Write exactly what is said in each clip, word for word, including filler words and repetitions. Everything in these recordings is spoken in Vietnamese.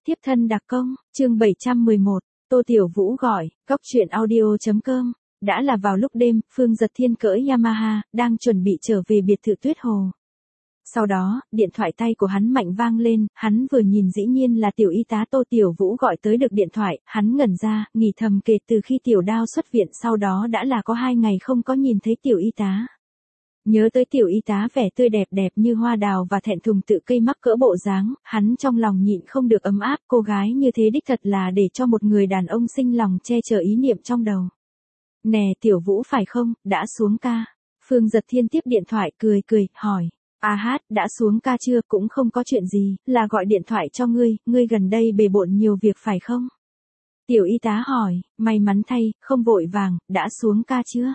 Tiếp thân đặc công, chương bảy trăm mười một, Tô Tiểu Vũ gọi, góc chuyện audio.com. Đã là vào lúc đêm, Phương Dật Thiên cưỡi Yamaha, đang chuẩn bị trở về biệt thự Tuyết Hồ. Sau đó, điện thoại tay của hắn mạnh vang lên, hắn vừa nhìn dĩ nhiên là tiểu y tá Tô Tiểu Vũ gọi tới được điện thoại, hắn ngẩn ra, nghĩ thầm kể từ khi tiểu đao xuất viện sau đó đã là có hai ngày không có nhìn thấy tiểu y tá. Nhớ tới tiểu y tá vẻ tươi đẹp đẹp như hoa đào và thẹn thùng tự cây mắc cỡ bộ dáng, hắn trong lòng nhịn không được ấm áp, cô gái như thế đích thật là để cho một người đàn ông sinh lòng che chở ý niệm trong đầu. Nè Tiểu Vũ phải không, đã xuống ca. Phương Dật Thiên tiếp điện thoại cười cười, hỏi. A hát, đã xuống ca chưa, cũng không có chuyện gì, là gọi điện thoại cho ngươi, ngươi gần đây bề bộn nhiều việc phải không? Tiểu y tá hỏi, may mắn thay, không vội vàng, đã xuống ca chưa?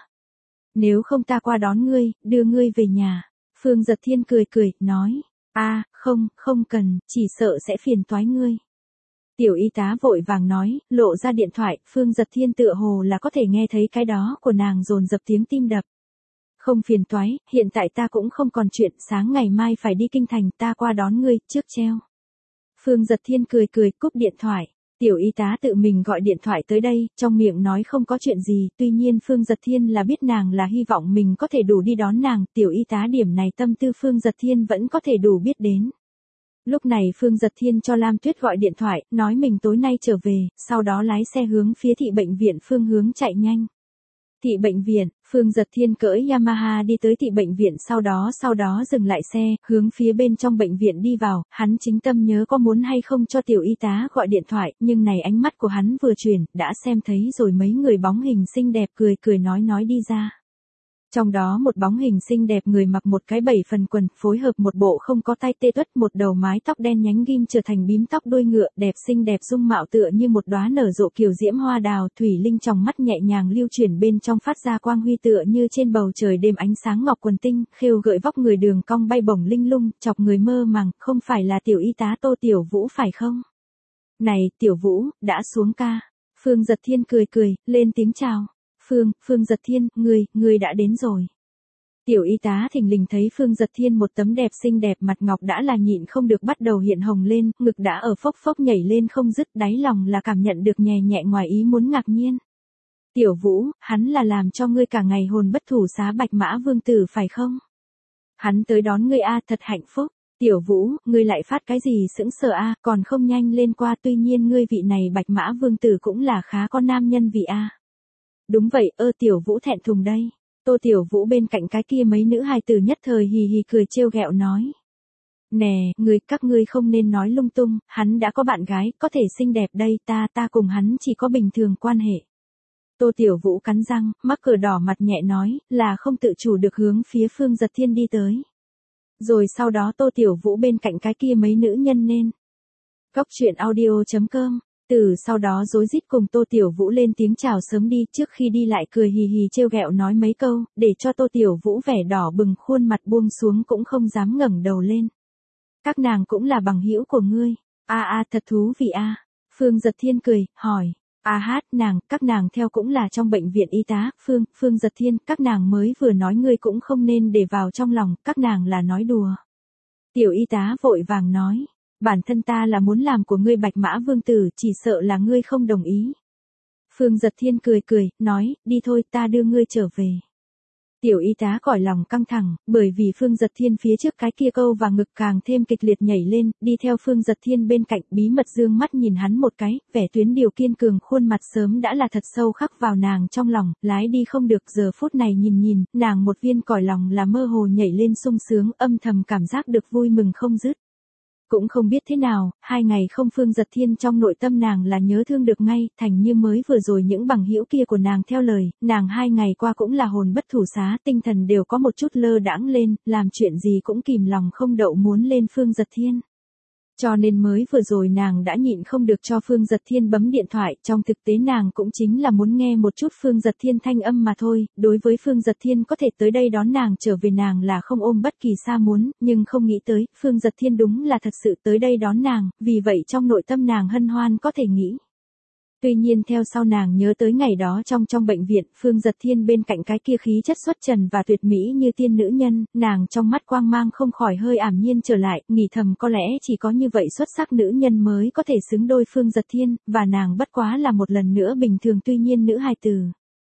Nếu không ta qua đón ngươi, đưa ngươi về nhà. Phương Dật Thiên cười cười, nói, a à, không, không cần, chỉ sợ sẽ phiền toái ngươi. Tiểu y tá vội vàng nói, lộ ra điện thoại, Phương Dật Thiên tựa hồ là có thể nghe thấy cái đó của nàng dồn dập tiếng tim đập. Không phiền toái, hiện tại ta cũng không còn chuyện, sáng ngày mai phải đi kinh thành, ta qua đón ngươi, trước treo. Phương Dật Thiên cười cười, cúp điện thoại. Tiểu y tá tự mình gọi điện thoại tới đây, trong miệng nói không có chuyện gì, tuy nhiên Phương Dật Thiên là biết nàng là hy vọng mình có thể đủ đi đón nàng, tiểu y tá điểm này tâm tư Phương Dật Thiên vẫn có thể đủ biết đến. Lúc này Phương Dật Thiên cho Lam Tuyết gọi điện thoại, nói mình tối nay trở về, sau đó lái xe hướng phía thị bệnh viện phương hướng chạy nhanh. Thị bệnh viện, Phương Dật Thiên cưỡi Yamaha đi tới thị bệnh viện sau đó sau đó dừng lại xe, hướng phía bên trong bệnh viện đi vào, hắn chính tâm nhớ có muốn hay không cho tiểu y tá gọi điện thoại, nhưng này ánh mắt của hắn vừa chuyển, đã xem thấy rồi mấy người bóng hình xinh đẹp cười cười nói nói đi ra. Trong đó một bóng hình xinh đẹp người mặc một cái bảy phần quần, phối hợp một bộ không có tay tê tuất, một đầu mái tóc đen nhánh ghim trở thành bím tóc đuôi ngựa, đẹp xinh đẹp dung mạo tựa như một đóa nở rộ kiều diễm hoa đào, thủy linh trong mắt nhẹ nhàng lưu chuyển bên trong phát ra quang huy tựa như trên bầu trời đêm ánh sáng ngọc quần tinh, khêu gợi vóc người đường cong bay bổng linh lung, chọc người mơ màng, không phải là tiểu y tá Tô Tiểu Vũ phải không? Này, Tiểu Vũ, đã xuống ca. Phương Dật Thiên cười cười, lên tiếng chào. Phương, Phương Dật Thiên, ngươi, ngươi đã đến rồi. Tiểu y tá thình lình thấy Phương Dật Thiên một tấm đẹp xinh đẹp mặt ngọc đã là nhịn không được bắt đầu hiện hồng lên, ngực đã ở phốc phốc nhảy lên không dứt, đáy lòng là cảm nhận được nhẹ nhẹ ngoài ý muốn ngạc nhiên. Tiểu Vũ, hắn là làm cho ngươi cả ngày hồn bất thủ xá Bạch Mã Vương Tử phải không? Hắn tới đón ngươi a, thật hạnh phúc. Tiểu Vũ, ngươi lại phát cái gì sững sờ a, còn không nhanh lên qua, tuy nhiên ngươi vị này Bạch Mã Vương Tử cũng là khá có nam nhân vị a. Đúng vậy, ơ Tiểu Vũ thẹn thùng đây. Tô Tiểu Vũ bên cạnh cái kia mấy nữ hài tử nhất thời hì hì cười trêu ghẹo nói. Nè, người các ngươi không nên nói lung tung, hắn đã có bạn gái, có thể xinh đẹp đây, ta ta cùng hắn chỉ có bình thường quan hệ. Tô Tiểu Vũ cắn răng, mắc cờ đỏ mặt nhẹ nói, là không tự chủ được hướng phía Phương Dật Thiên đi tới. Rồi sau đó Tô Tiểu Vũ bên cạnh cái kia mấy nữ nhân nên. Góc chuyện audio.com. Từ sau đó rối rít cùng Tô Tiểu Vũ lên tiếng chào sớm đi, trước khi đi lại cười hì hì trêu ghẹo nói mấy câu, để cho Tô Tiểu Vũ vẻ đỏ bừng khuôn mặt buông xuống cũng không dám ngẩng đầu lên. Các nàng cũng là bằng hữu của ngươi. A a thật thú vị a. Phương Dật Thiên cười, hỏi. A hát, nàng, các nàng theo cũng là trong bệnh viện y tá, Phương, Phương Dật Thiên, các nàng mới vừa nói ngươi cũng không nên để vào trong lòng, các nàng là nói đùa. Tiểu y tá vội vàng nói. Bản thân ta là muốn làm của ngươi Bạch Mã Vương Tử, chỉ sợ là ngươi không đồng ý. Phương Dật Thiên cười cười, nói, đi thôi ta đưa ngươi trở về. Tiểu y tá cõi lòng căng thẳng, bởi vì Phương Dật Thiên phía trước cái kia câu và ngực càng thêm kịch liệt nhảy lên, đi theo Phương Dật Thiên bên cạnh bí mật dương mắt nhìn hắn một cái, vẻ tuyến điều kiên cường khuôn mặt sớm đã là thật sâu khắc vào nàng trong lòng, lái đi không được giờ phút này nhìn nhìn, nàng một viên cõi lòng là mơ hồ nhảy lên sung sướng, âm thầm cảm giác được vui mừng không dứt. Cũng không biết thế nào, hai ngày không Phương Dật Thiên trong nội tâm nàng là nhớ thương được ngay, thành như mới vừa rồi những bằng hữu kia của nàng theo lời, nàng hai ngày qua cũng là hồn bất thủ xá, tinh thần đều có một chút lơ đãng lên, làm chuyện gì cũng kìm lòng không đậu muốn lên Phương Dật Thiên. Cho nên mới vừa rồi nàng đã nhịn không được cho Phương Dật Thiên bấm điện thoại, trong thực tế nàng cũng chính là muốn nghe một chút Phương Dật Thiên thanh âm mà thôi, đối với Phương Dật Thiên có thể tới đây đón nàng trở về nàng là không ôm bất kỳ xa muốn, nhưng không nghĩ tới, Phương Dật Thiên đúng là thật sự tới đây đón nàng, vì vậy trong nội tâm nàng hân hoan có thể nghĩ. Tuy nhiên theo sau nàng nhớ tới ngày đó trong trong bệnh viện, Phương Giật Thiên bên cạnh cái kia khí chất xuất trần và tuyệt mỹ như tiên nữ nhân, nàng trong mắt quang mang không khỏi hơi ảm nhiên trở lại, nghĩ thầm có lẽ chỉ có như vậy xuất sắc nữ nhân mới có thể xứng đôi Phương Giật Thiên, và nàng bất quá là một lần nữa bình thường tuy nhiên nữ hài tử.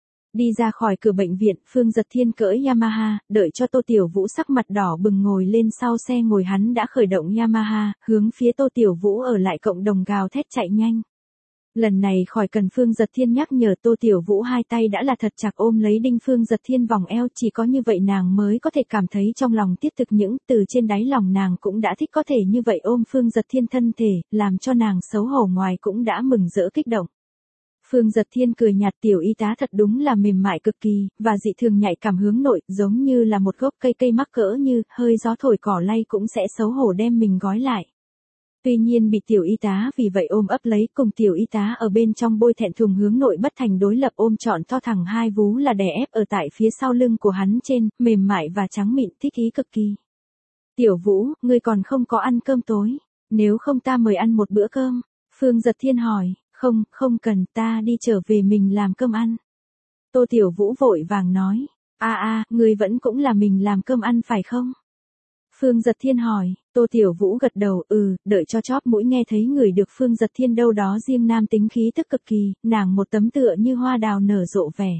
Đi ra khỏi cửa bệnh viện, Phương Giật Thiên cưỡi Yamaha, đợi cho Tô Tiểu Vũ sắc mặt đỏ bừng ngồi lên sau xe ngồi hắn đã khởi động Yamaha, hướng phía Tô Tiểu Vũ ở lại cộng đồng gào thét chạy nhanh. Lần này khỏi cần Phương Giật Thiên nhắc nhở, Tô Tiểu Vũ hai tay đã là thật chặt ôm lấy đinh Phương Giật Thiên vòng eo, chỉ có như vậy nàng mới có thể cảm thấy trong lòng thiết thực, những từ trên đáy lòng nàng cũng đã thích có thể như vậy ôm Phương Giật Thiên thân thể, làm cho nàng xấu hổ ngoài cũng đã mừng rỡ kích động. Phương Giật Thiên cười nhạt, tiểu y tá thật đúng là mềm mại cực kỳ, và dị thường nhạy cảm hướng nội, giống như là một gốc cây cây mắc cỡ như, hơi gió thổi cỏ lay cũng sẽ xấu hổ đem mình gói lại. Tuy nhiên bị tiểu y tá vì vậy ôm ấp lấy, cùng tiểu y tá ở bên trong bôi thẹn thùng hướng nội bất thành đối lập, ôm trọn to thẳng hai vú là đè ép ở tại phía sau lưng của hắn trên, mềm mại và trắng mịn, thích ý cực kỳ. Tiểu Vũ, ngươi còn không có ăn cơm tối, nếu không ta mời ăn một bữa cơm. Phương Giật Thiên hỏi. Không, không cần, ta đi trở về mình làm cơm ăn. Tô Tiểu Vũ vội vàng nói. A a, ngươi vẫn cũng là mình làm cơm ăn phải không? Phương Giật Thiên hỏi. Tô Tiểu Vũ gật đầu, ừ, đợi cho chóp mũi nghe thấy người được Phương Giật Thiên đâu đó riêng nam tính khí tức cực kỳ, nàng một tấm tựa như hoa đào nở rộ vẻ.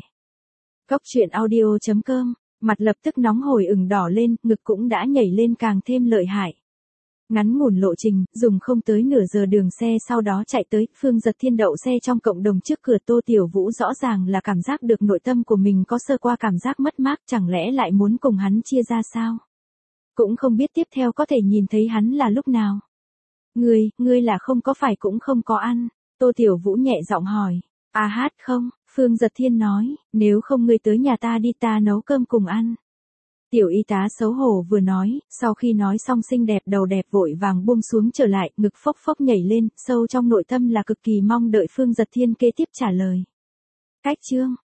Góc truyện audio chấm com, mặt lập tức nóng hổi ửng đỏ lên, ngực cũng đã nhảy lên càng thêm lợi hại. Ngắn ngủn lộ trình, dùng không tới nửa giờ đường xe sau đó chạy tới, Phương Giật Thiên đậu xe trong cộng đồng trước cửa. Tô Tiểu Vũ rõ ràng là cảm giác được nội tâm của mình có sơ qua cảm giác mất mát, chẳng lẽ lại muốn cùng hắn chia ra sao? Cũng không biết tiếp theo có thể nhìn thấy hắn là lúc nào. Ngươi, ngươi là không có phải cũng không có ăn? Tô Tiểu Vũ nhẹ giọng hỏi. À hát không, Phương Giật Thiên nói, nếu không ngươi tới nhà ta đi, ta nấu cơm cùng ăn. Tiểu y tá xấu hổ vừa nói, sau khi nói xong xinh đẹp đầu đẹp vội vàng buông xuống trở lại, ngực phốc phốc nhảy lên, sâu trong nội tâm là cực kỳ mong đợi Phương Giật Thiên kế tiếp trả lời. Cách chương